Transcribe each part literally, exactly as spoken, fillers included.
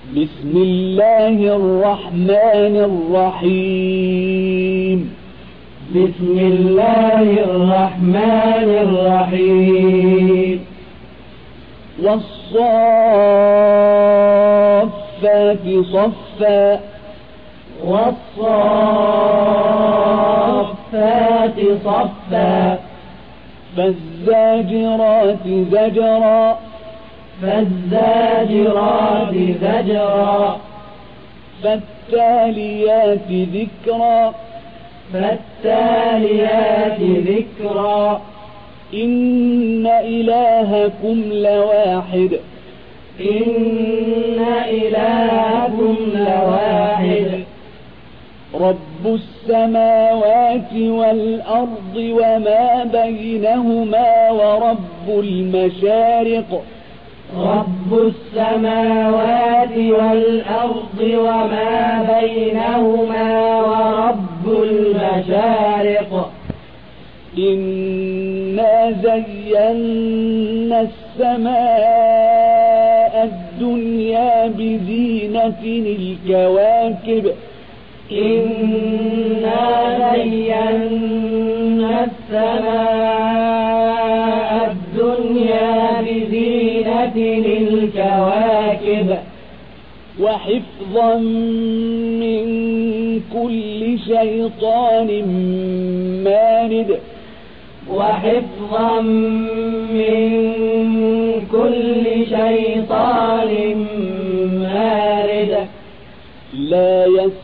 بسم الله الرحمن الرحيم بسم الله الرحمن الرحيم والصافات صفا والصافات صفا فالزاجرات زجرا فالزاجرات زجرا فالتاليات ذكرا فالتاليات ذكرا إن إلهكم لواحد إن إلهكم لواحد رب السماوات والأرض وما بينهما ورب المشارق رب السماوات والأرض وما بينهما ورب المشارق إنا زينا السماء الدنيا بزينة الكواكب إنا زينا السماء الدنيا بزينة الكواكب وحفظا من كل شيطان مارد وحفظا من كل شيطان مارد لا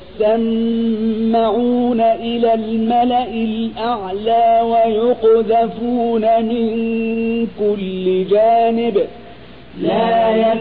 يسمعون إلى الملأ الأعلى ويقذفون من كل جانب لا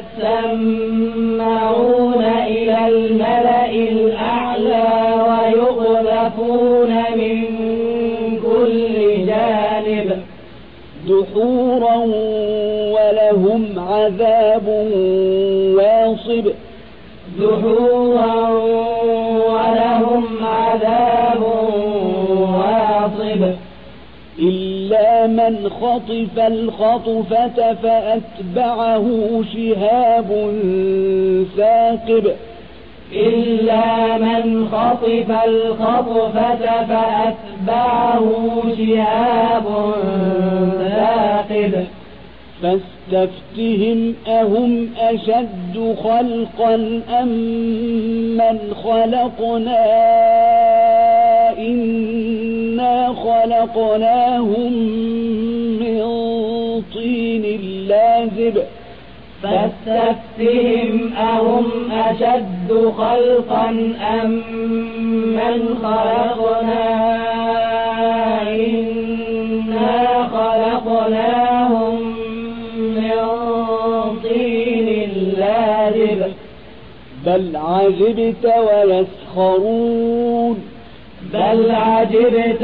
يسمعون إلى الملأ الأعلى ويقذفون من كل جانب دحورا ولهم عذاب واصب دحورا ولهم عذاب واصب إلا من خطف الخطفة فأتبعه شهاب ثاقب إلا من خطف الخطفة فأتبعه شهاب ثاقب فاستفتهم أهم أشد خلقا أم من خلقنا إنا خلقناهم من طين لازب فاستفتهم أهم أشد خلقا أم من خلقنا إنا خلقناهم من طين لازب بل عجبت ويسخرون بل عجبت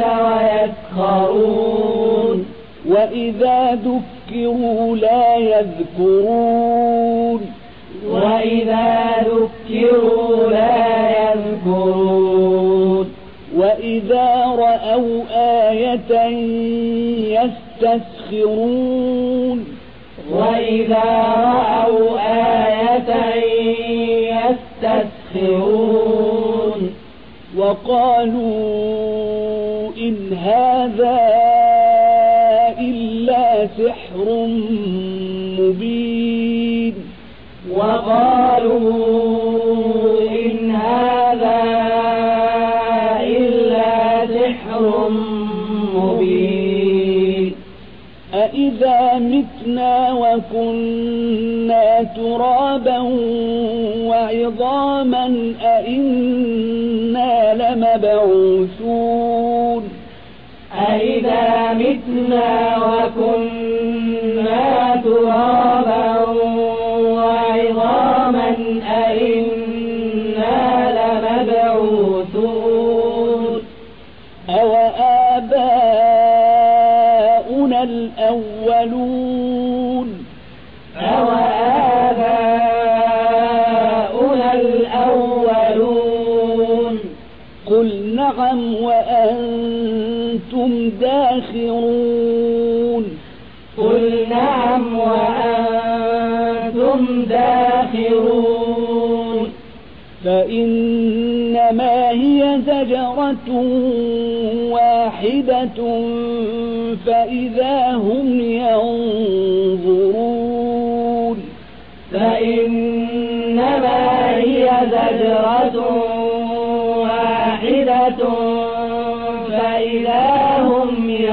ويسخرون وإذا ذكروا لا يذكرون وإذا ذكروا لا يذكرون وإذا رأوا آية يستسخرون وإذا رأوا آية يستسخرون وقالوا إن هذا إلا سحر مبين وقالوا إن هذا إلا سحر مبين أإذا متنا وكنا ترابا وعظاما أإنا لمبعوثون أإذا متنا وكنا ترابا وعظاما أإنا لمبعوثون أوآباؤنا الأولون أوآباؤنا الأولون قل نعم وأنتم داخرون قل نعم وأنتم داخرون فإنما هي زجرة واحدة فإذا هم ينظرون فإنما هي زجرة واحدة فإذا هم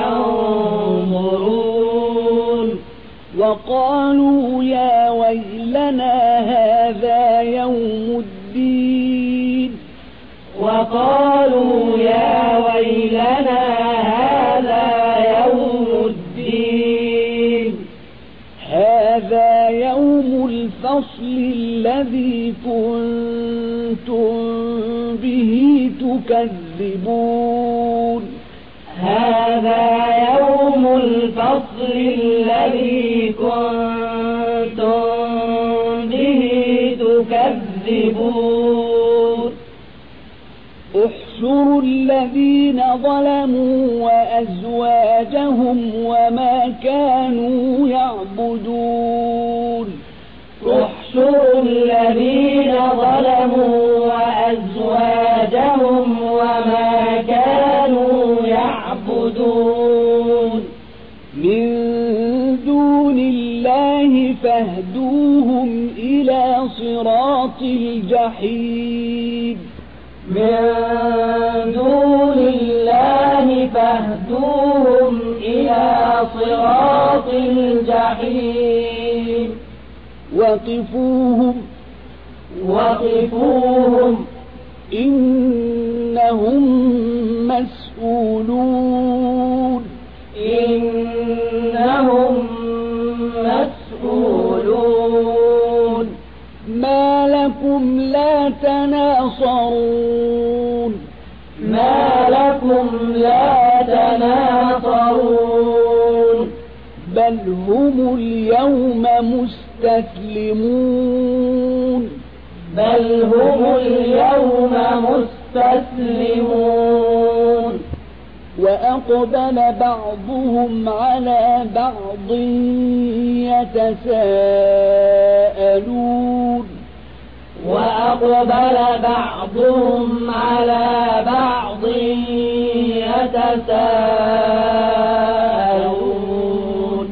ينظرون وقالوا يا ويلنا هذا يوم الدين وقالوا يا ويلنا هذا يوم الدين هذا يوم الفصل الذي كنتم به تكذبون هذا يوم الفصل الذي كنتم به تكذبون احشروا الذين ظلموا وأزواجهم وما كانوا يعبدون احشروا الذين ظلموا وأزواجهم وما كانوا يعبدون من دون الله فاهدوهم إلى صراط الجحيم من دون الله فاهدوهم إلى صراط الجحيم وقفوهم وقفوهم إنهم مسؤولون إنهم مسؤولون ما لكم لا تناصرون ما لكم لا تناصرون بل هم اليوم مستسلمون بل هم اليوم مستسلمون وأقبل بعضهم على بعض يتساءلون وأقبل بعضهم على بعض يتساءلون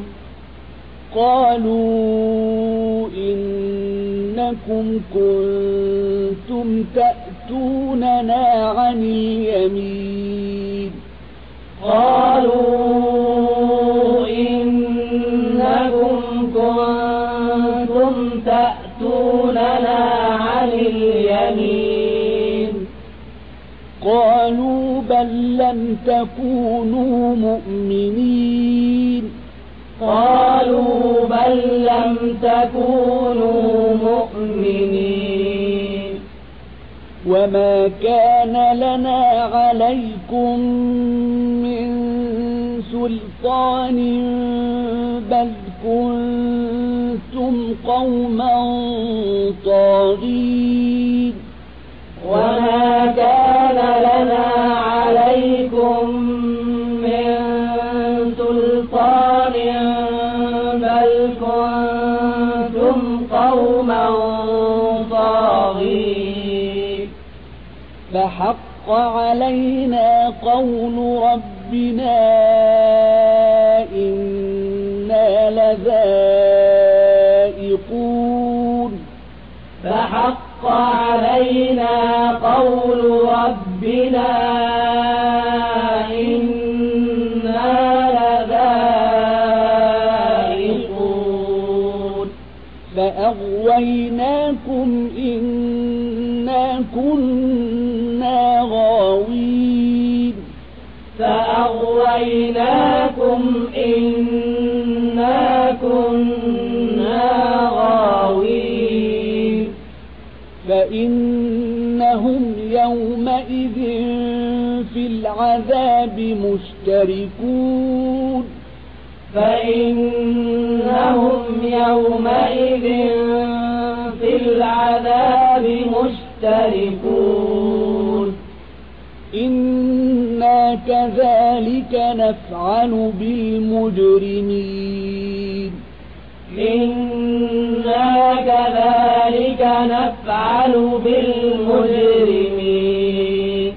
قالوا إنكم كنتم تأتوننا عن اليمين قالوا إنكم كنتم تأتوننا عن اليمين قالوا بل لم تكونوا مؤمنين قالوا بل لم تكونوا مؤمنين وما كان لنا عليكم من سلطان بل كنتم قوما طاغين وما كان لنا عليكم من سلطان بل كنتم قوما طاغين فحق علينا قول ربنا إنا لذائقون فحق علينا قول ربنا إنا لذائقون فأغويناكم إنا كنا غاوين فأغويناكم إنا كنا غاوين فإنهم يومئذ في العذاب مشتركون فإنهم يومئذ في العذاب مشتركون إنا كذلك نفعل بالمجرمين إنا كذلك نفعل بالمجرمين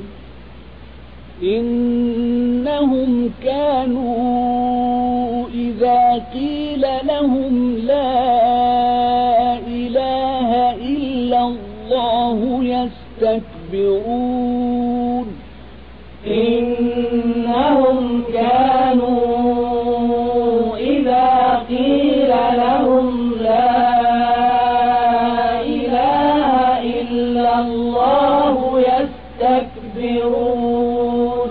إنهم كانوا إذا قيل لهم لا إله إلا الله يستكبرون إنهم كانوا إذا قيل لهم لا إله إلا الله يستكبرون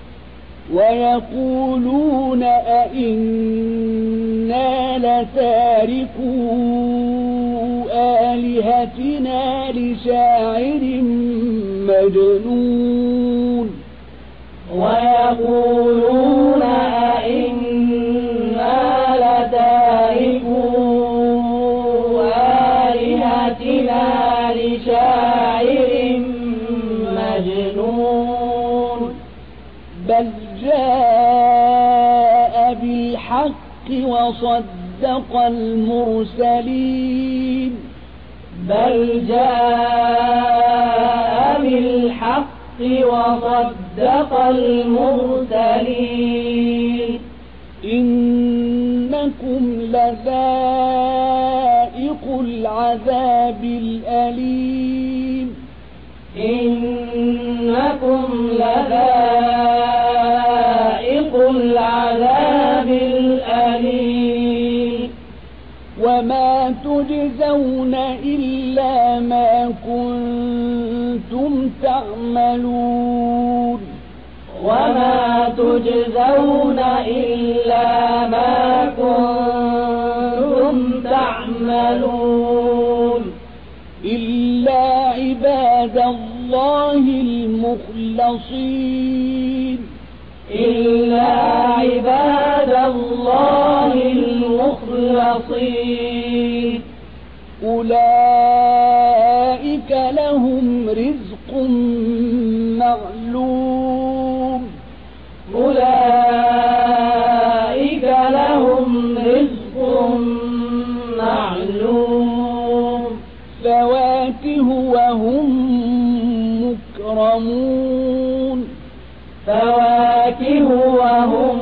ويقولون أئنا لتاركو آلهتنا لشاعر مجنون ويقولون أئنا لتاركو آلهتنا لشاعر مجنون بل جاء بالحق وصدق المرسلين بل جاء بالحق وصدق المرسلين إنكم لذائق العذاب الأليم إنكم لذائق العذاب الأليم وما تجزون إلا ما كنتم تعملون وما تجزون إلا ما كنتم تعملون إلا عباد الله المخلصين إلا عباد الله المخلصين أولئك لهم رزق معلوم أولئك لهم رزق معلوم فواكه وهم مكرمون فواكه وهم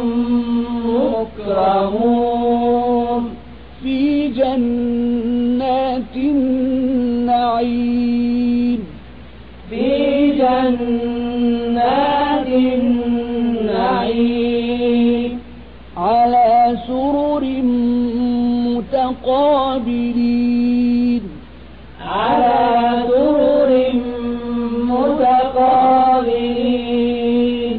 مكرمون في جنات النعيم في جنات النعيم على سرر متقابلين على سرر متقابلين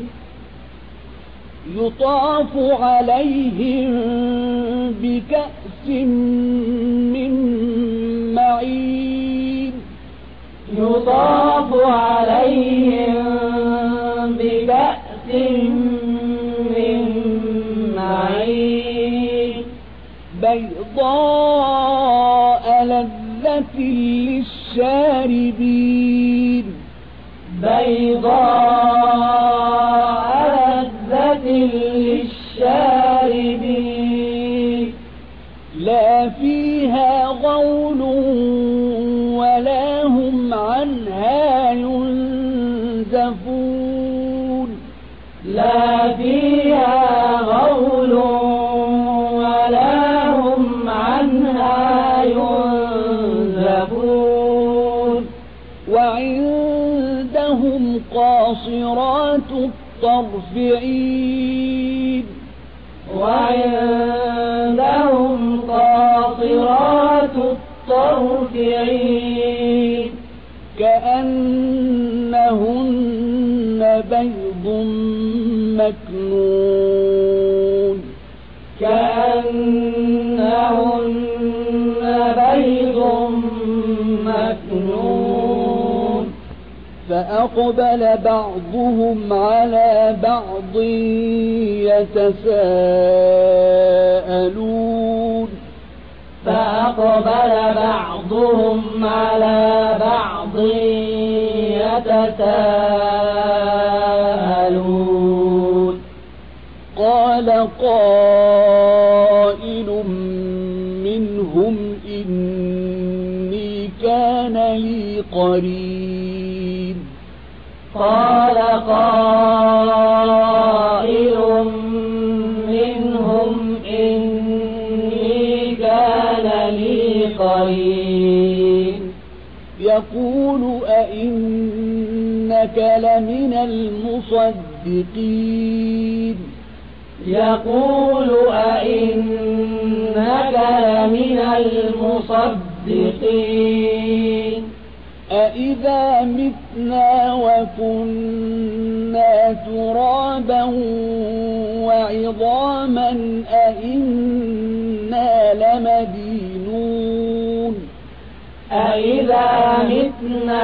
يطاف عليهم بكأس من معين يطاف عليهم بكأس من معين بيضاء لذة للشاربين بيضاء لذة للشاربين لا فيها غول ولا هم عنها ينزفون لا فيها غول ولا هم عنها ينزفون وعندهم قاصرات الطرف عين وعندهم قاصرات الطرف عين كأنهن بيض مكنون كأنهن بيض مكنون فأقبل بعضهم على بعض يتساءلون فأقبل بعضهم على بعض يتساءلون قال قائل منهم كان لي قرين. قال قائل منهم إني كان لي قرين يقول أئنك لمن المصدقين يقول أئنك لمن المصدقين أإذا متنا وكنا ترابا وعظاما أإنا لمدينون أإذا متنا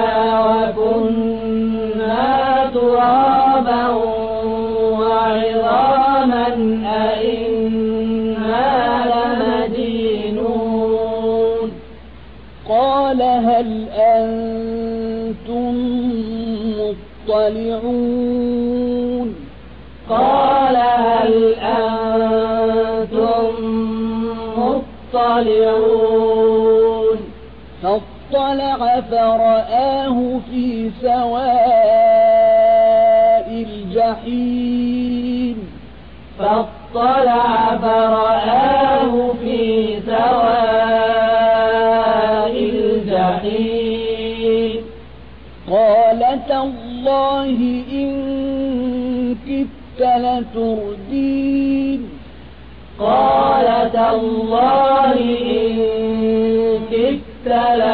وكنا ترابا وعظاما أإنا لمدينون قال هل أنتم مطلعون قال هل أنتم مطلعون فاطلع فرآه في سواء الجحيم فاطلع فرآه في سواء الجحيم قال تالله إن كدت لتردين قال تالله إن كدت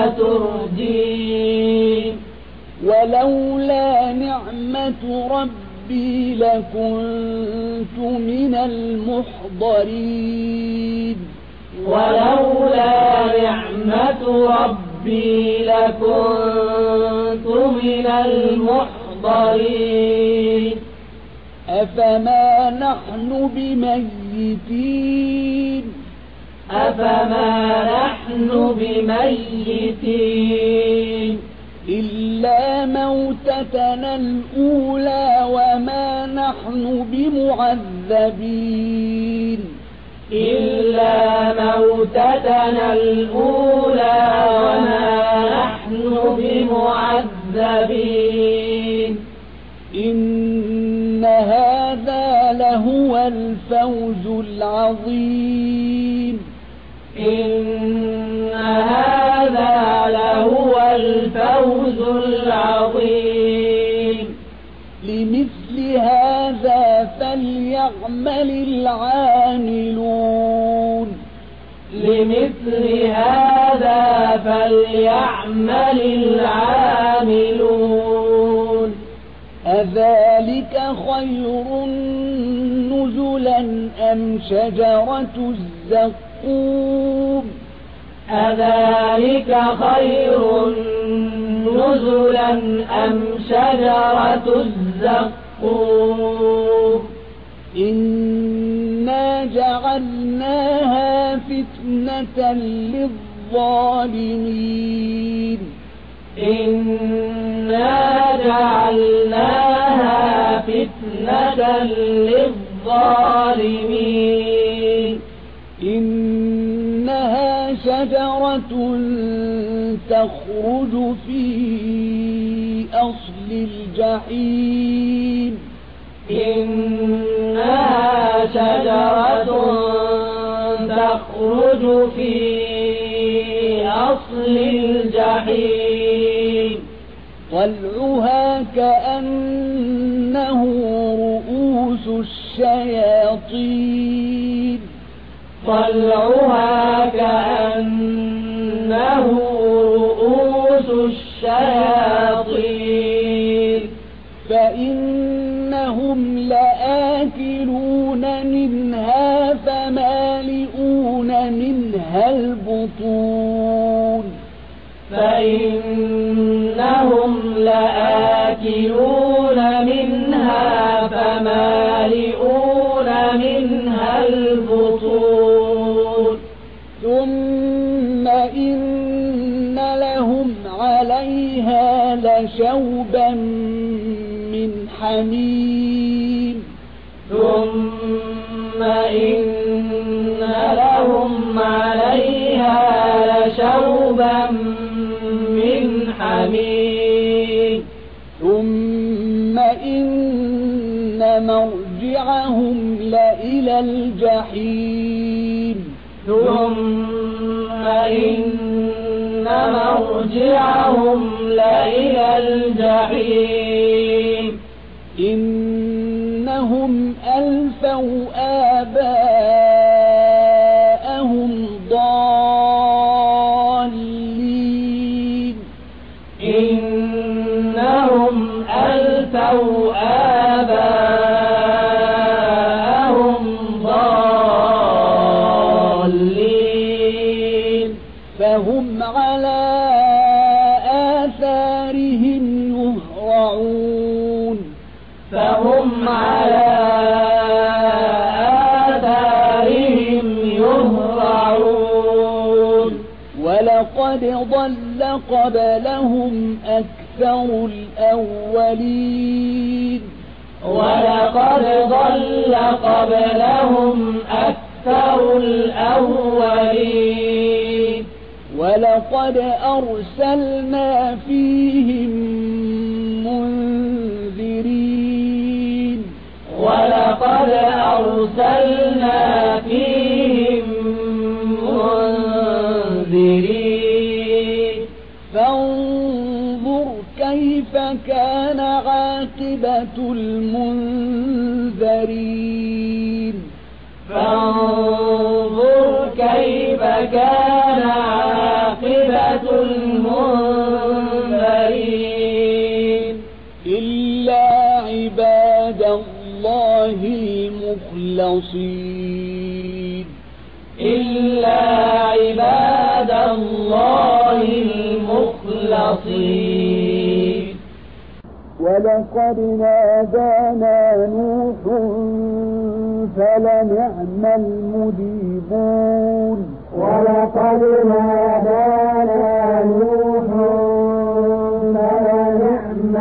لتردين ولولا نعمة ربي لكنت من المحضرين ولولا نعمة ربي لكنت من المحضرين أفما نحن بميتين أفما نحن بميتين إلا موتتنا الأولى وما نحن بمعذبين إلا موتتنا الأولى وما نحن بمعذبين إن هذا لهو الفوز العظيم إن هذا لهو الفوز العظيم لمثل هذا فليعمل العاملون لمثل هذا فليعمل العاملون أذلك خير نزلا أم شجرة الزقوم أذلك خير نزلا أم شجرة الزقوم إنا جعلناها فتنة للظالمين إنا جعلناها فتنة للظالمين إنها شجرة تخرج في أصل الجحيم إنها شجرة تخرج في أصل الجحيم طلعها كأنه رؤوس الشياطين طلعها كأنه رؤوس الشياطين فإنهم لآكلون منها فمالئون منها البطون فإنهم لآكلون منها فمالئون منها البطون ثم إن لهم عليها لشوبا من حميم ثم إن لهم عليها لشوبا من حميم ثم إن مرجعهم لإلى الجحيم ثم إن مرجعهم لإلى الجحيم إنهم ألفوا آباءهم ضالين إنهم ألفوا آباءهم ضالين فهم على آثارهم يهرعون فهم على آثارهم يهرعون ولقد ضل قبلهم أكثر الأولين ولقد ضل قبلهم أكثر الأولين ولقد أرسلنا فيهم منذرين ولقد أرسلنا فيهم منذرين فانظر كيف كان عاقبة المنذرين فانظر كيف كان عاقبة المنذرين إلا عباد الله المخلصين إلا عباد الله المخلصين ولقد نادانا نوح فلنعم المجيبون ولقد نادانا نوح فلنعم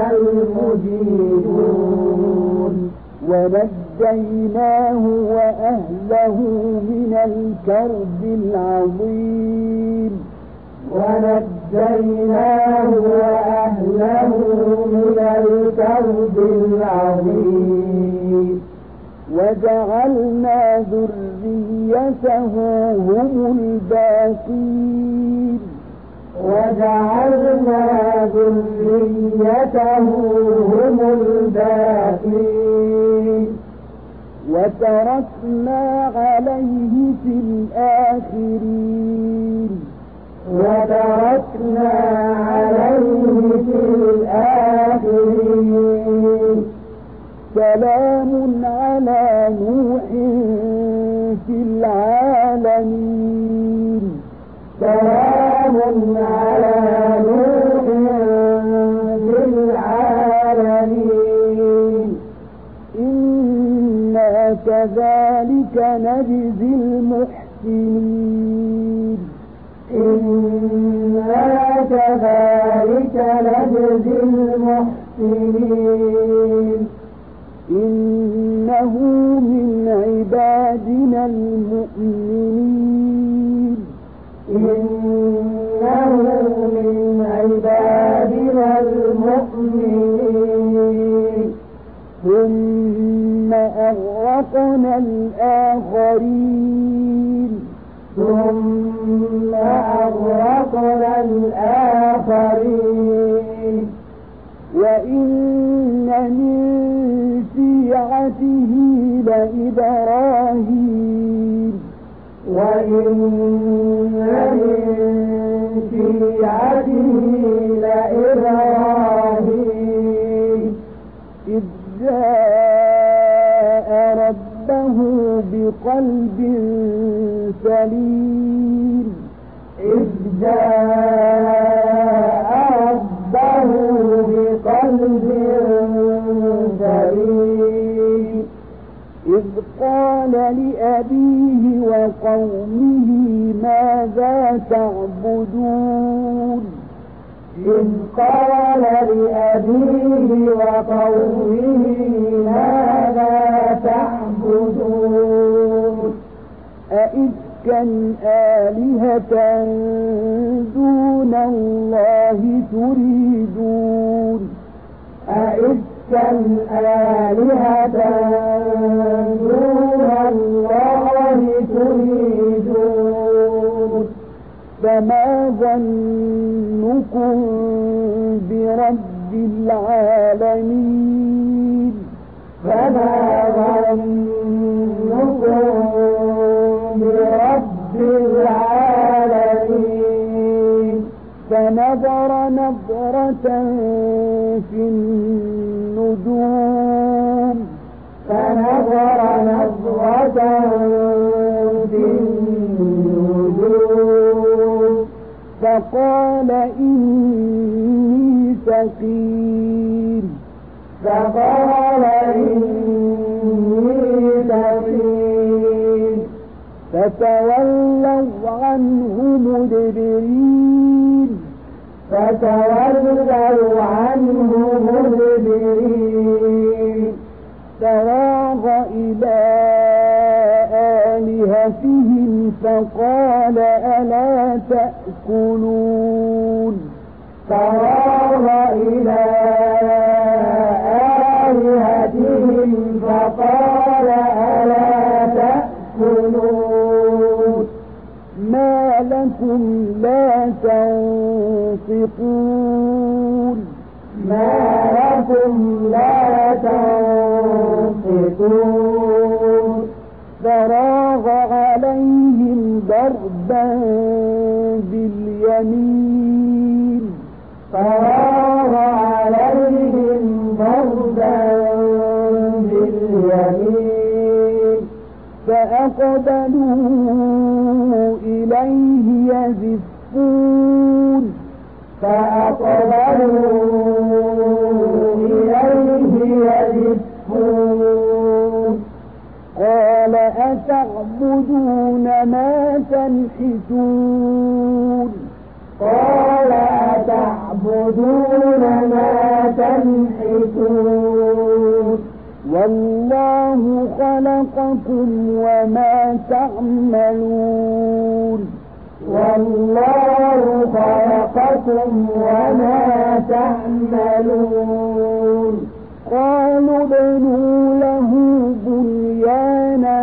المجيبون ونجيناه وأهله من الكرب العظيم ونجيناه وأهله من الكرب العظيم وجعلنا ذريته هم الباقين وجعلنا ذريته هم الباقين وتركنا عليه في الآخرين وتركنا عليه في الآخرين سلام على نوح في العالمين سلام على نوح في العالمين إنا كذلك نجزي المحسنين إنا كذلك نجزي المحسنين إنه من عبادنا المؤمنين إنه من عبادنا المؤمنين ثم أغرقنا الآخرين ثم أغرقنا الآخرين وإن من شيعته لإبراهيم وإن من شيعته لإبراهيم إذ جاء ربه بقلب سليم إذ جاء ربه بقلب سليم إذ قال لأبيه وقومه ماذا تعبدون إذ قال لأبيه وقومه ماذا تعبدون أئفكا أئفكا آلهة دون الله تريدون أئفكا آلهة دون الله تريدون فما ظنكم برب العالمين فما ظنكم برب العالمين فنظر نظرة في النجوم فنظر نظرة في النجوم فقال إني سقيم فقال إني سقيم فتولوا عنه مدبرين فتولوا عنه مدبرين فراغ إلى آلهتهم فقال ألا تأكلون فراغ إلى آلهتهم فقال ألا تأكلون ما لكم لا تنطقون ما لكم لا تنطقون فراغ عليهم ضربا باليمين فراغ عليهم ضربا باليمين فأقبلوا إليه يزفون فأقبلوا إليه يزفون قال أتعبدون ما تنحتون قال أتعبدون ما تنحتون والله خلقكم وما تعملون والله خلقكم وما تعملون قالوا ابنوا له بنيانا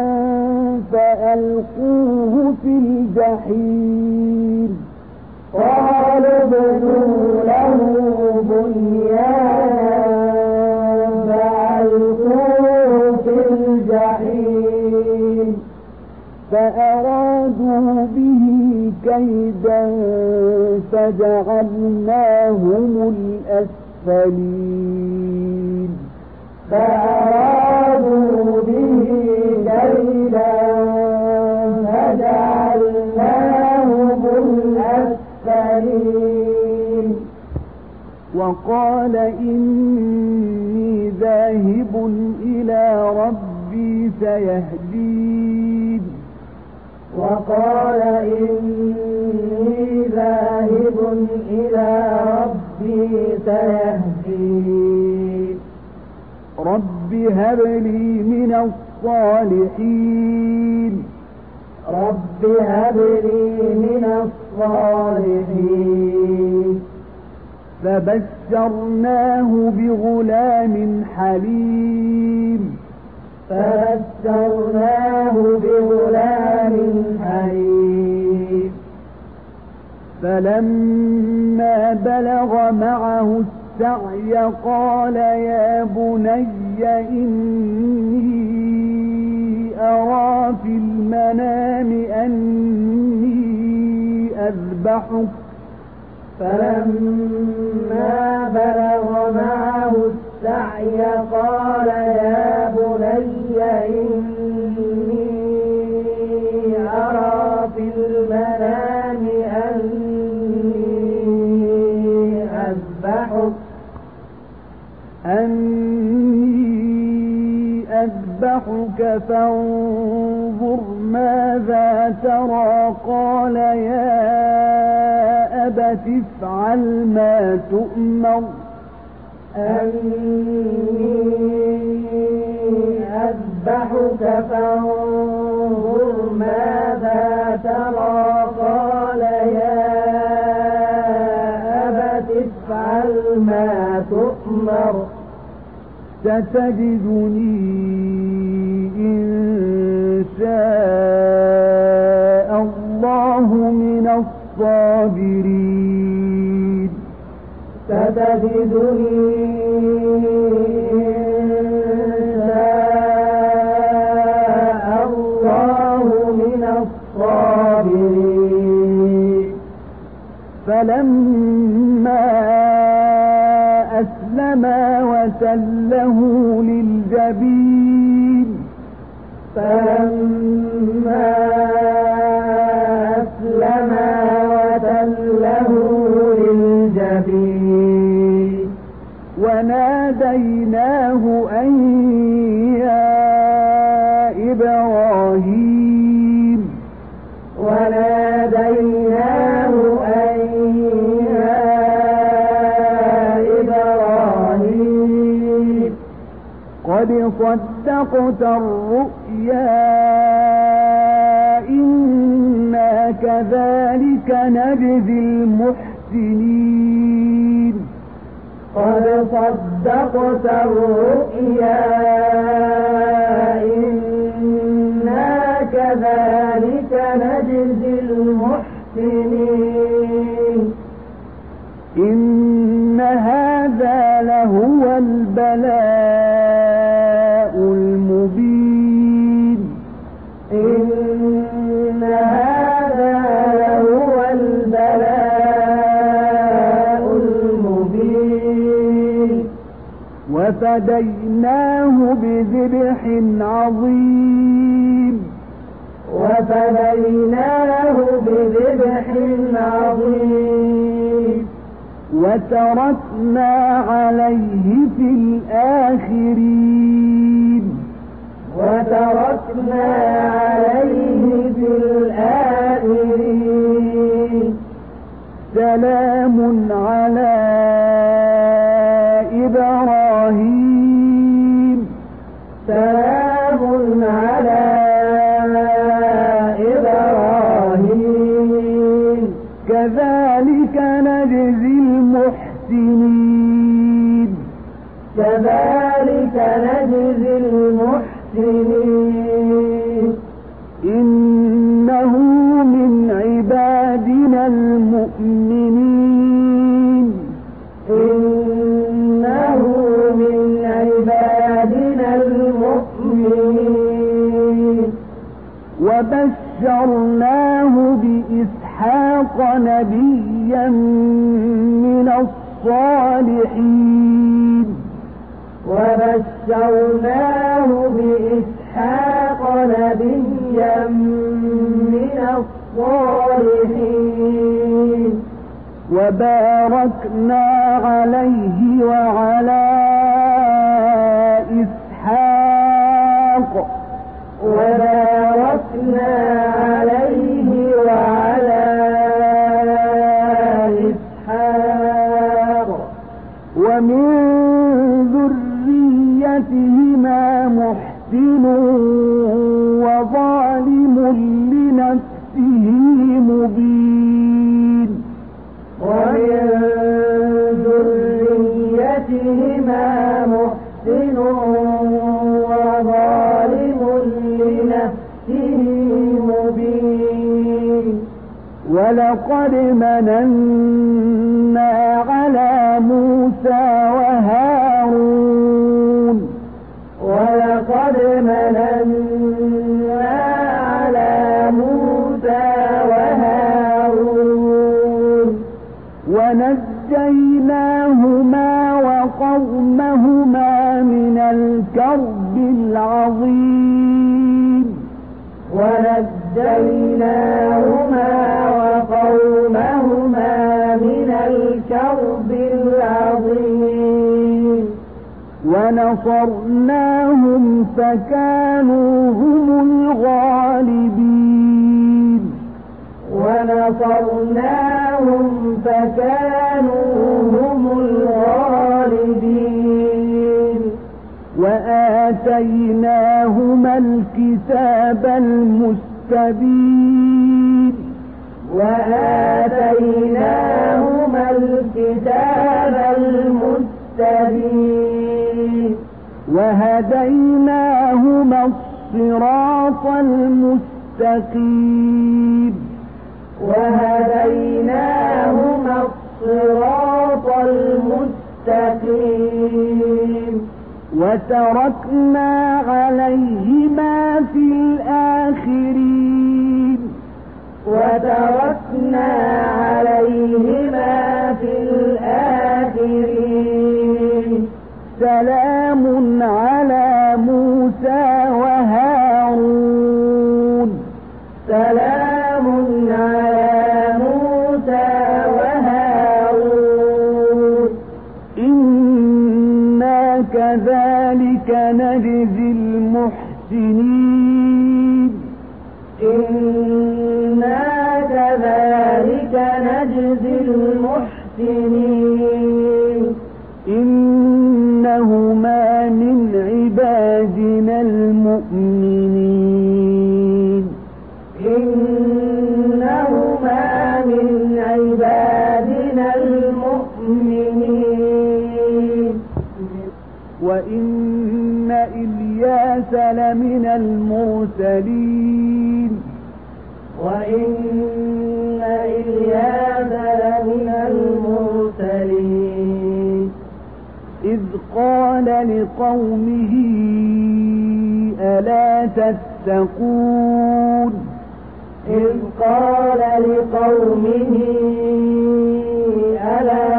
فألقوه في الجحيم قالوا ابنوا له بنيانا فألقوه في الجحيم فأرادوا به كيدا فجعلناهم الأسفلين فأرادوا به كيدا فجعلناهم الأسفلين وقال إني ذاهب إلى ربي سيهدين وقال إني ذاهب إلى ربي سيهدين رب هب لي من الصالحين رب هب لي من الصالحين فبشرناه بغلام حليم فبشرناه بغلام حليم فلما بلغ معه السعي قال يا بني إني أرى في المنام أني أذبحك فلما بلغ معه السعي قال يا بني إني أرى في المنام أني أذبحك أني أذبحك فانظر ماذا ترى قال يا أبت افعل ما تؤمر أني أذبحك فانظر ماذا فافعل ما تؤمر ستجدني إن شاء الله من الصابرين ستجدني إن شاء الله من الصابرين فلما أسلما وتله للجبين فلما أسلما وتله للجبين وناديناه أن يا إبراهيم وناديناه أن يا إبراهيم قد صدقت الرؤيا إنا كذلك نجزي المحسنين قد صدقت الرؤيا إنا كذلك نجزي المحسنين إن هذا لهو البلاء المبين إن هذا لهو البلاء المبين وفديناه بذبح عظيم وفديناه بذبح عظيم وتركنا عليه في الآخرين وتركنا عليه في الآخرين سلام على إبراهيم سلام على إبراهيم كذلك نجزي المحسنين كذلك نجزي المحسنين إنه من عبادنا المؤمنين إنه من عبادنا المؤمنين وبشرناه بإسحاق نبيا من الصالحين وبشرناه بإسحاق نبيا من الصالحين وباركنا عليه وعلى إسحاق وباركنا عليه وعلى إسحاق ومن ذريتهما محسن وظالم لنفسه مبين ومن ذريتهما محسن وظالم لنفسه مبين ولقد مننا على موسى وهارون ولقد مننا على موسى وهارون ونجيناهما وقومهما من الكرب العظيم ونجيناهما وقومهما من الكرب العظيم ونصرناهم فكانوا هم الغالبين ونصرناهم فكانوا هم الغالبين وآتيناهما الكتاب المستبين وآتيناهما الكتاب المستبين وهديناهما الصراط المستقيم وهديناهما الصراط المستقيم وتركنا عليهما في الآخرين وتركنا عليهما في الآخرين سلام على موسى وهارون سلام على موسى وهارون إنا كذلك نجزي المحسنين إنا كذلك نجزي المحسنين إنهما من عبادنا المؤمنين إنهما من عبادنا المؤمنين وإن إلياس لمن المرسلين وإن إلياس لمن المرسلين إذ قال لقومه ألا تتقون إذ قال لقومه ألا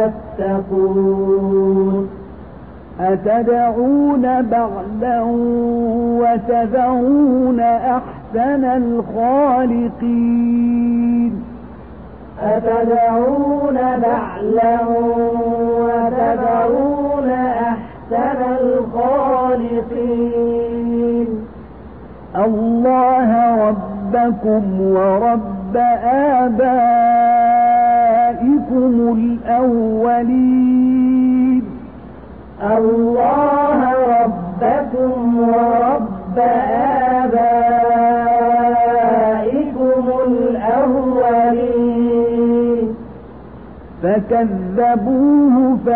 تتقون أتدعون بعلا وتذرون أحسن الخالقين أتدعون بعلا وتذرون أحسن الخالقين الله ربكم ورب آبائكم الأولين الله ربكم ورب آبائكم الأولين فكذبوه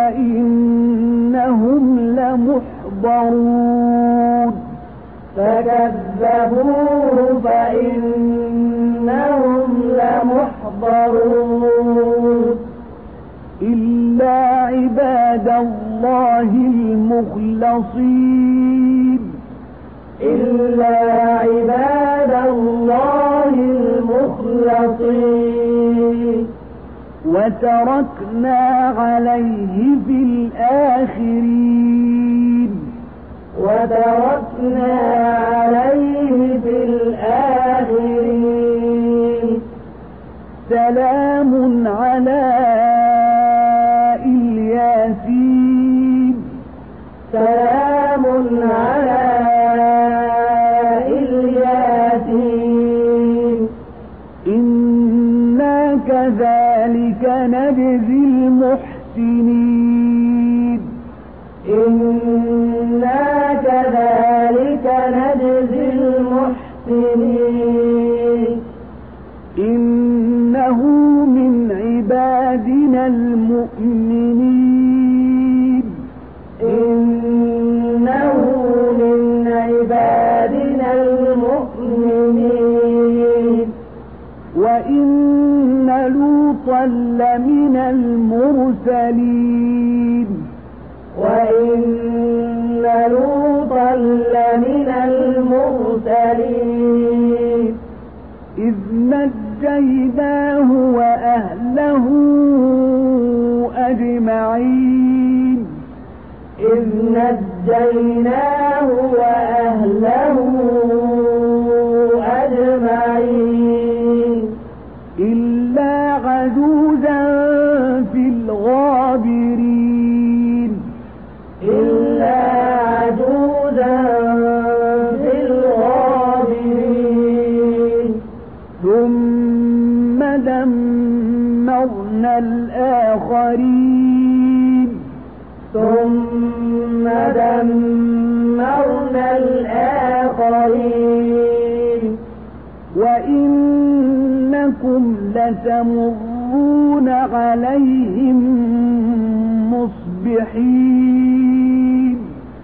فإنهم لمحضرون فكذبوه فإنهم لمحضرون إلا عباد الله المخلصين إلا عباد الله المخلصين وتركنا عليه في الآخرين وتركنا عليه في الآخرين سلام على الياسين سلام على الياسين إنا كذلك نجزي المحسنين إنا كذلك نجزي المحسنين إنه من عبادنا المؤمنين إنه من عبادنا المؤمنين وإن لوطا لمن المرسلين وإن لوطا لمن المرسلين إذ نجيناه وأهله أجمعين إذ نجيناه وأهله أجمعين إلا عجوزا في الغابرين إلا عجوزا في الغابرين ثم دمرنا الآخرين ثم دمرنا الآخرين وإنكم لتمرون لتمرون عليهم مصبحين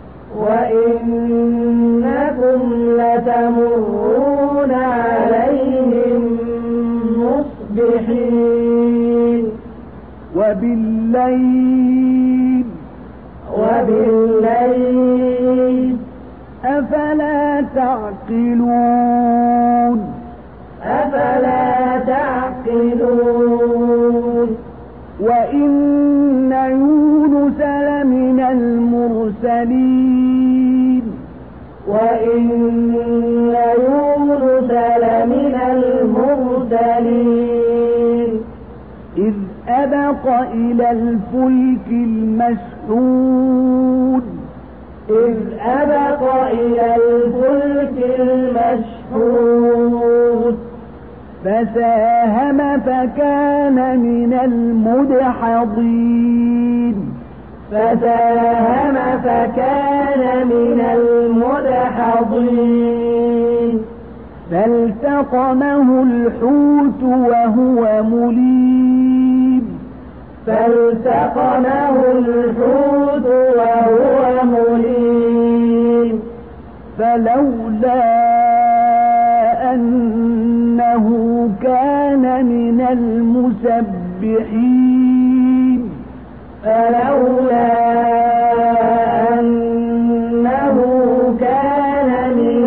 وإنكم لتمرون عليهم مصبحين وبالليل وبالليل أفلا تعقلون أفلا تعقلون وإن يونس لمن المرسلين وإن يونس لمن المرسلين إذ أبق إلى الفلك المشحون إذ أبق إلى الفلك المشحون فساهم فكان من المدحضين فساهم فكان من المدحضين فالتقمه الحوت وهو مليم فالتقمه الحوت وهو مليم فلولا أنه كان من المسبحين فلولا أنه كان من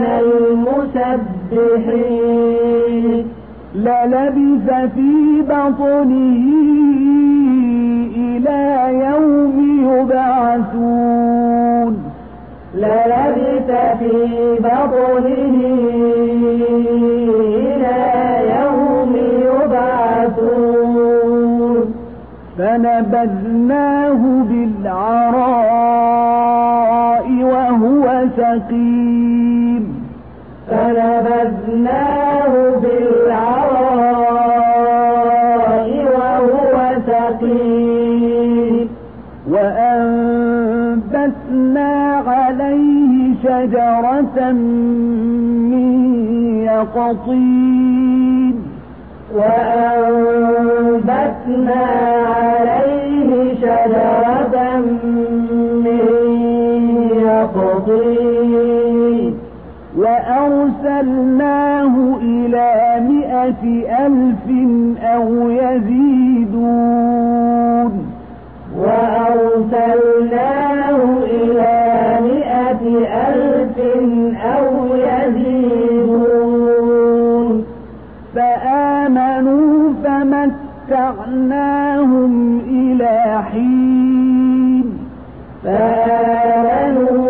المسبحين للبث في بطنه إلى يوم يبعثون للبث في بطنه إلى يوم يبعثون فنبذناه بالعراء وهو سقيم فنبذناه بالعراء وهو سقيم وأنبتنا عليه شجرة من يقطين وأنبتنا عليه شجرة من يقطين وأرسلناه إلى مئة ألف أو يزيدون وأرسلناه إلى مئة ألف أو يزيدون فآمنوا فمتعناهم إلى حين فآمنوا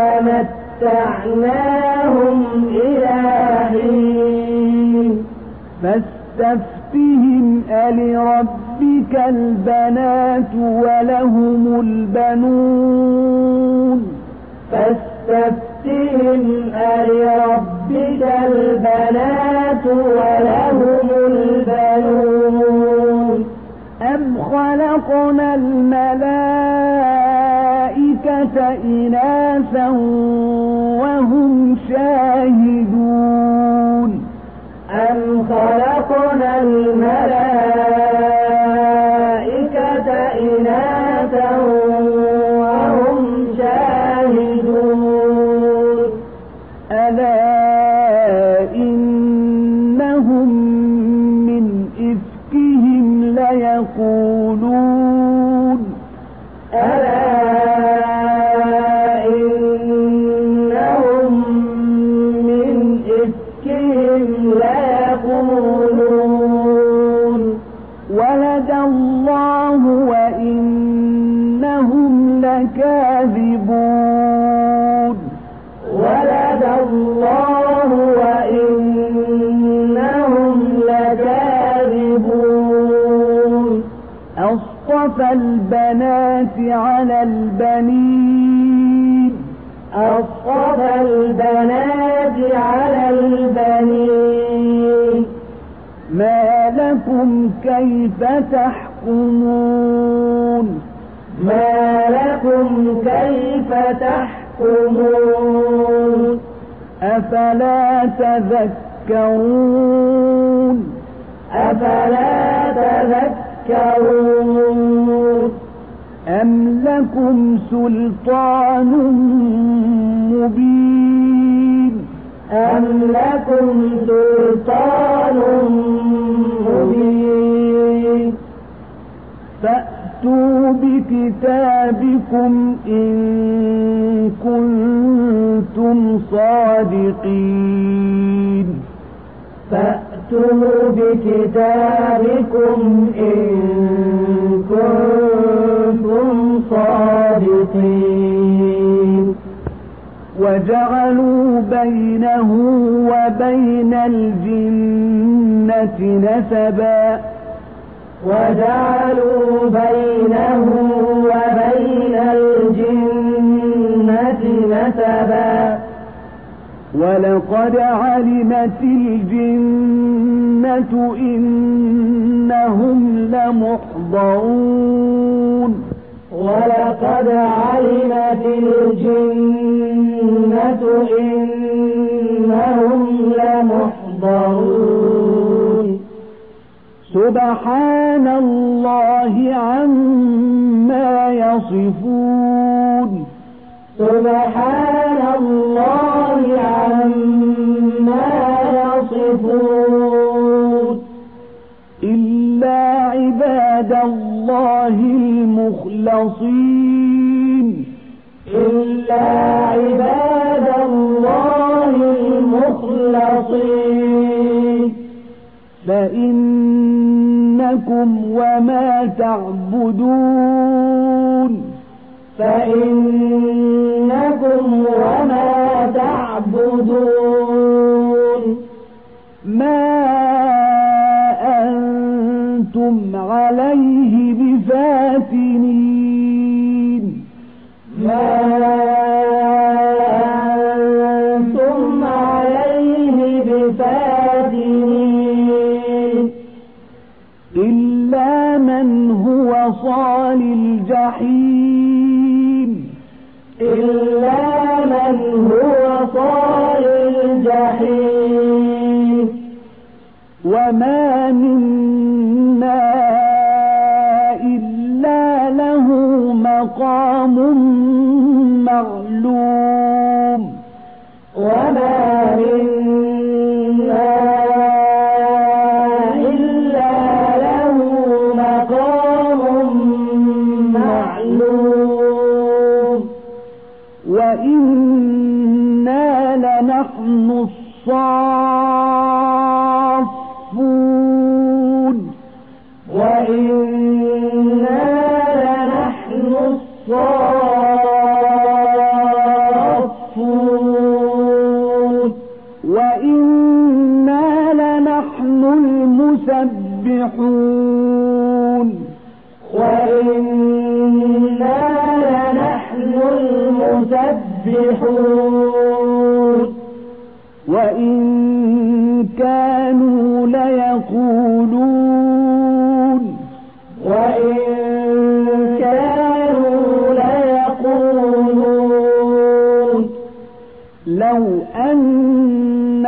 فمتعناهم إلى حين فاستفتهم ألربك البنات ولهم البنون فاستفتهم ألربك البنات ولهم البنون أم خلقنا الملائكة إناثا وهم شاهدون أم خلقنا الملائكة إناثا وهم شاهدون ألا إنهم من إفكهم ليقولون ألا إنهم من إفكهم ليقولون ولد الله وإنهم لكاذبون ولد الله وإنهم لكاذبون أصطفى البنات على البنين أصطفى البنات على البنين ما لكم كيف تحكمون ما لكم كيف تحكمون أفلا تذكرون أفلا تذكرون تذكرون أم لكم سلطان مبين أم لكم سلطان مبين فأتوا بكتابكم إن كنتم صادقين فأتوا بكتابكم إن كنتم صادقين وجعلوا بينه وبين الجنة نسبا وجعلوا بينه وبين الجنة نسبا ولقد علمت الجنة إنهم لمحضرون ولقد علمت الجنة إنهم لمحضرون سبحان الله عما يصفون سبحان الله عما يصفون إلا عباد الله المخلصين إلا عباد الله المخلصين فإنكم وما تعبدون فإنكم وما تعبدون ما أنتم عليه بفاتنين ما أنتم عليه بفاتنين إلا من هو صال الجحيم إلا من هو صال الجحيم وما منا إلا له مقام معلوم وما منا إلا له مقام معلوم وإنا لنحن الصافون وإنا لنحن الصافون وإنا لنحن المسبحون وإنا لنحن المسبحون وإن كانوا ليقولون وإن كانوا ليقولون لو أن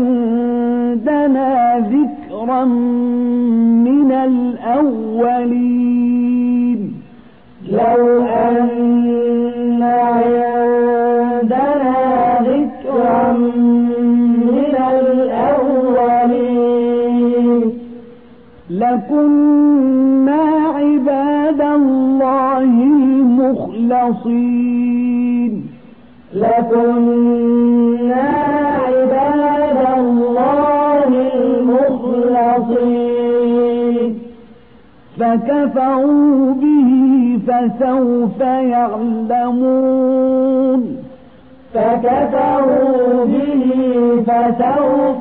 عندنا ذكرا من الأولين لو أن عندنا ذكرا من الأولين لكنا عباد الله المخلصين لكنا عباد الله المخلصين فكفروا به فسوف يعلمون فكفروا به فسوف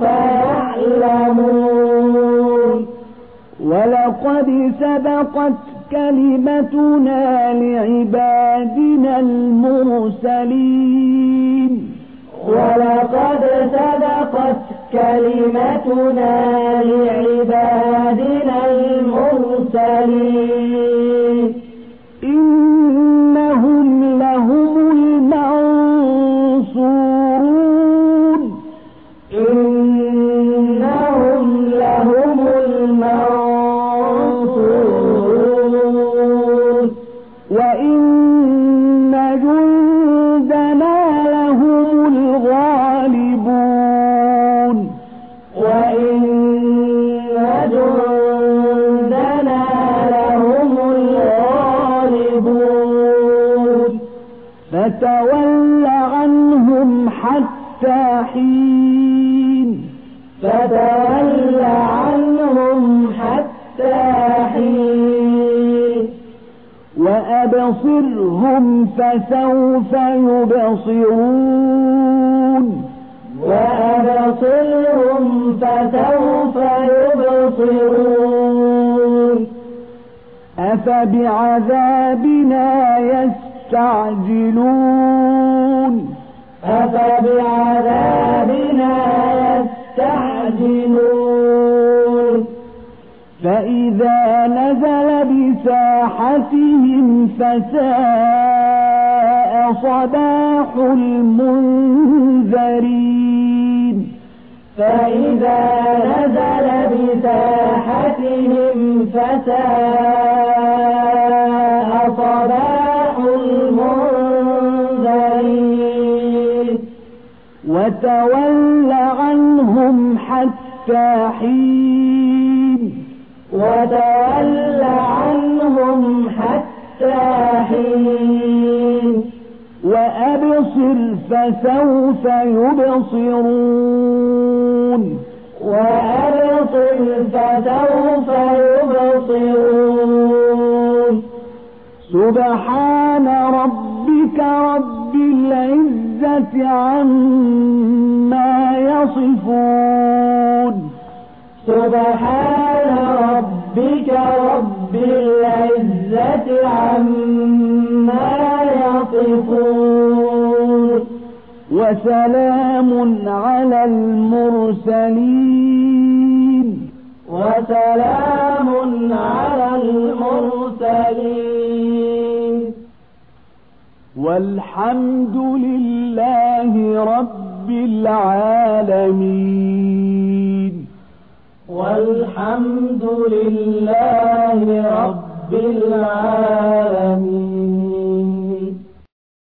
يعلمون ولقد سبقت كلمتنا لعبادنا المرسلين ولقد سبقت كلمتنا لعبادنا المرسلين إنهم لهم المنصورون إنهم لهم المنصورون فتول عنهم حتى حين فتول عنهم حتى حين وأبصرهم فسوف يبصرون وأبصرهم فسوف يبصرون أفبعذابنا يستعجلون أفبعذابنا يستعجلون فإذا نزل بساحتهم فساء صباح المنذرين فإذا نزل بساحتهم فساء صباح المنذرين وتول عنهم حتى حين وتول عنهم حتى حين وأبصر فسوف يبصرون وأبصر فسوف يبصرون سبحان ربك رب العزة عما يصفون سبحان ربك رب العزة عما يصفون وسلام على المرسلين وسلام على المرسلين والحمد لله رب العالمين والحمد لله رب العالمين